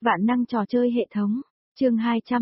Vạn năng trò chơi hệ thống, chương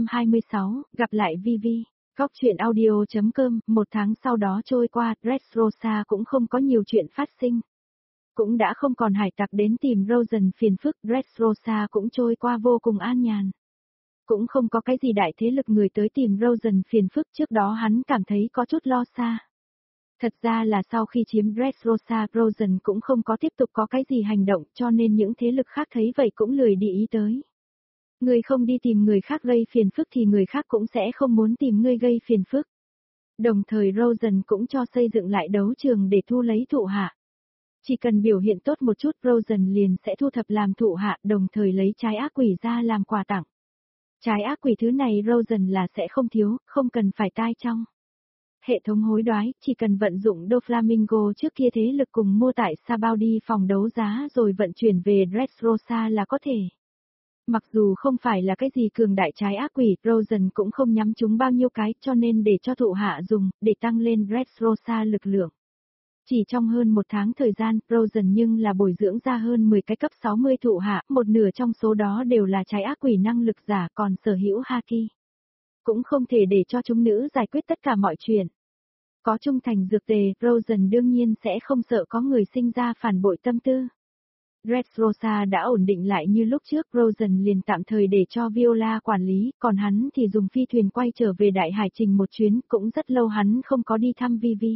226, gặp lại Vivi. Góc truyện audio.com, một tháng sau đó trôi qua, Dressrosa cũng không có nhiều chuyện phát sinh. Cũng đã không còn hải tặc đến tìm Rosen phiền phức, Dressrosa cũng trôi qua vô cùng an nhàn. Cũng không có cái gì đại thế lực người tới tìm Rosen phiền phức, trước đó hắn cảm thấy có chút lo xa. Thật ra là sau khi chiếm Dressrosa, Rosen cũng không có tiếp tục có cái gì hành động, cho nên những thế lực khác thấy vậy cũng lười để ý tới. Người không đi tìm người khác gây phiền phức thì người khác cũng sẽ không muốn tìm ngươi gây phiền phức. Đồng thời Rosen cũng cho xây dựng lại đấu trường để thu lấy thụ hạ. Chỉ cần biểu hiện tốt một chút, Rosen liền sẽ thu thập làm thụ hạ, đồng thời lấy trái ác quỷ ra làm quà tặng. Trái ác quỷ thứ này Rosen là sẽ không thiếu, không cần phải tai trong. Hệ thống hối đoái, chỉ cần vận dụng Doflamingo trước kia thế lực cùng mua tại Sabaudi phòng đấu giá rồi vận chuyển về Dressrosa là có thể. Mặc dù không phải là cái gì cường đại trái ác quỷ, Rosen cũng không nhắm chúng bao nhiêu cái cho nên để cho thụ hạ dùng, để tăng lên Dressrosa lực lượng. Chỉ trong hơn một tháng thời gian, Rosen nhưng là bồi dưỡng ra hơn 10 cái cấp 60 thụ hạ, một nửa trong số đó đều là trái ác quỷ năng lực giả còn sở hữu Haki. Cũng không thể để cho chúng nữ giải quyết tất cả mọi chuyện. Có trung thành dược tề, Rosen đương nhiên sẽ không sợ có người sinh ra phản bội tâm tư. Dressrosa đã ổn định lại như lúc trước, Rosen liền tạm thời để cho Viola quản lý, còn hắn thì dùng phi thuyền quay trở về Đại Hải Trình một chuyến, cũng rất lâu hắn không có đi thăm Vivi.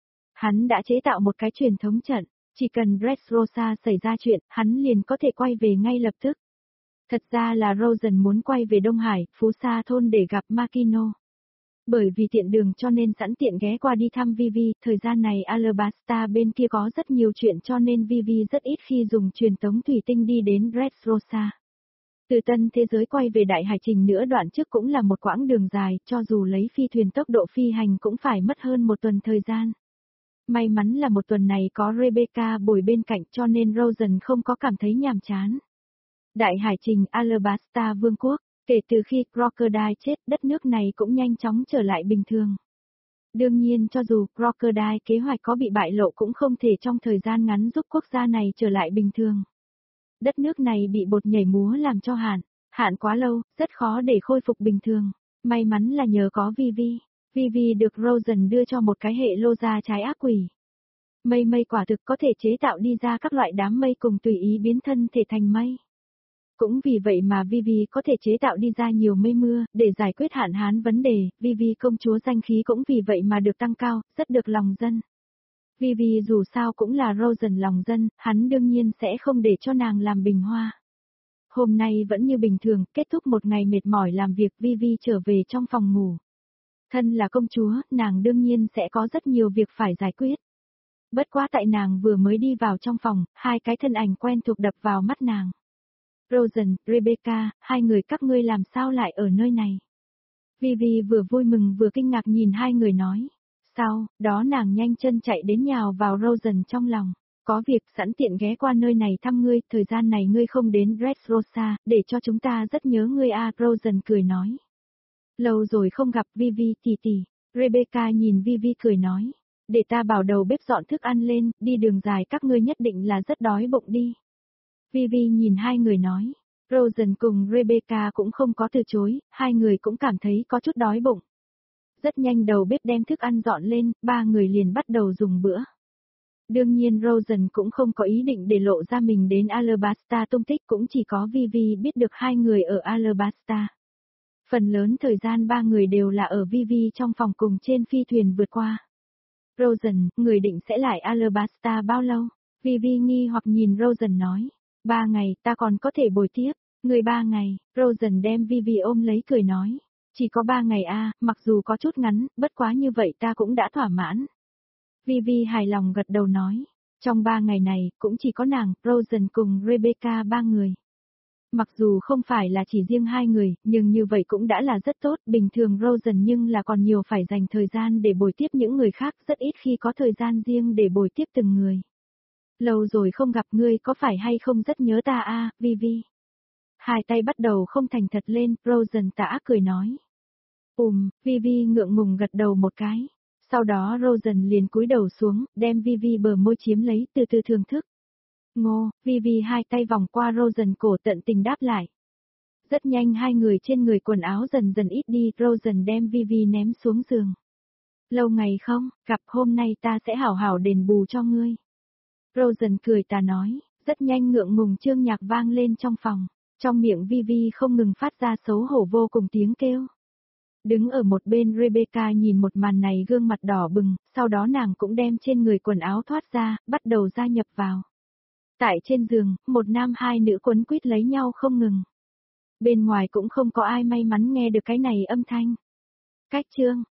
Hắn đã chế tạo một cái truyền thống trận, chỉ cần Dressrosa xảy ra chuyện, hắn liền có thể quay về ngay lập tức. Thật ra là Rosen muốn quay về Đông Hải, Phú Sa thôn để gặp Makino. Bởi vì tiện đường cho nên sẵn tiện ghé qua đi thăm Vivi, thời gian này Alabasta bên kia có rất nhiều chuyện cho nên Vivi rất ít khi dùng truyền tống thủy tinh đi đến Dressrosa. Từ tân thế giới quay về Đại Hải Trình nữa đoạn trước cũng là một quãng đường dài, cho dù lấy phi thuyền tốc độ phi hành cũng phải mất hơn một tuần thời gian. May mắn là một tuần này có Rebecca bồi bên cạnh cho nên Rosen không có cảm thấy nhàm chán. Đại Hải Trình Alabasta Vương quốc. Kể từ khi Crocodile chết, đất nước này cũng nhanh chóng trở lại bình thường. Đương nhiên cho dù Crocodile kế hoạch có bị bại lộ cũng không thể trong thời gian ngắn giúp quốc gia này trở lại bình thường. Đất nước này bị bột nhảy múa làm cho hạn quá lâu, rất khó để khôi phục bình thường. May mắn là nhờ có Vivi. Vivi được Rosen đưa cho một cái hệ lô ra trái ác quỷ. Mây quả thực có thể chế tạo đi ra các loại đám mây cùng tùy ý biến thân thể thành mây. Cũng vì vậy mà Vivi có thể chế tạo đi ra nhiều mây mưa, để giải quyết hạn hán vấn đề, Vivi công chúa danh khí cũng vì vậy mà được tăng cao, rất được lòng dân. Vivi dù sao cũng là Rosen lòng dân, hắn đương nhiên sẽ không để cho nàng làm bình hoa. Hôm nay vẫn như bình thường, kết thúc một ngày mệt mỏi làm việc, Vivi trở về trong phòng ngủ. Thân là công chúa, nàng đương nhiên sẽ có rất nhiều việc phải giải quyết. Bất quá tại nàng vừa mới đi vào trong phòng, hai cái thân ảnh quen thuộc đập vào mắt nàng. Rosen, Rebecca, hai người các ngươi làm sao lại ở nơi này? Vivi vừa vui mừng vừa kinh ngạc nhìn hai người nói. Sau, đó nàng nhanh chân chạy đến nhào vào Rosen trong lòng. Có việc sẵn tiện ghé qua nơi này thăm ngươi, thời gian này ngươi không đến Dressrosa, để cho chúng ta rất nhớ ngươi a. Rosen cười nói. Lâu rồi không gặp Vivi tỷ tỷ. Rebecca nhìn Vivi cười nói. Để ta bảo đầu bếp dọn thức ăn lên, đi đường dài các ngươi nhất định là rất đói bụng đi. Vivi nhìn hai người nói. Rosen cùng Rebecca cũng không có từ chối, hai người cũng cảm thấy có chút đói bụng. Rất nhanh đầu bếp đem thức ăn dọn lên, ba người liền bắt đầu dùng bữa. Đương nhiên Rosen cũng không có ý định để lộ ra mình đến Alabasta tung tích, cũng chỉ có Vivi biết được hai người ở Alabasta. Phần lớn thời gian ba người đều là ở Vivi trong phòng cùng trên phi thuyền vượt qua. Rosen, người định sẽ lại Alabasta bao lâu? Vivi nghi hoặc nhìn Rosen nói. 3 ngày, ta còn có thể bồi tiếp. Người 3 ngày, Rosen đem Vivi ôm lấy cười nói. Chỉ có 3 ngày a, mặc dù có chút ngắn, bất quá như vậy ta cũng đã thỏa mãn. Vivi hài lòng gật đầu nói. Trong 3 ngày này, cũng chỉ có nàng, Rosen cùng Rebecca 3 người. Mặc dù không phải là chỉ riêng hai người, nhưng như vậy cũng đã là rất tốt, bình thường Rosen nhưng là còn nhiều phải dành thời gian để bồi tiếp những người khác, rất ít khi có thời gian riêng để bồi tiếp từng người. Lâu rồi không gặp ngươi có phải hay không rất nhớ ta a, Vivi. Hai tay bắt đầu không thành thật lên, Rosen tả cười nói. Vivi ngượng ngùng gật đầu một cái. Sau đó Rosen liền cúi đầu xuống, đem Vivi bờ môi chiếm lấy từ từ thưởng thức. Ngô, Vivi hai tay vòng qua Rosen cổ tận tình đáp lại. Rất nhanh hai người trên người quần áo dần dần ít đi, Rosen đem Vivi ném xuống giường. Lâu ngày không, gặp hôm nay ta sẽ hảo hảo đền bù cho ngươi. Rosen cười tà nói, rất nhanh ngượng ngùng chương nhạc vang lên trong phòng, trong miệng Vivi không ngừng phát ra xấu hổ vô cùng tiếng kêu. Đứng ở một bên Rebecca nhìn một màn này gương mặt đỏ bừng, sau đó nàng cũng đem trên người quần áo thoát ra, bắt đầu gia nhập vào. Tại trên giường, một nam hai nữ quấn quýt lấy nhau không ngừng. Bên ngoài cũng không có ai may mắn nghe được cái này âm thanh. Cách chương,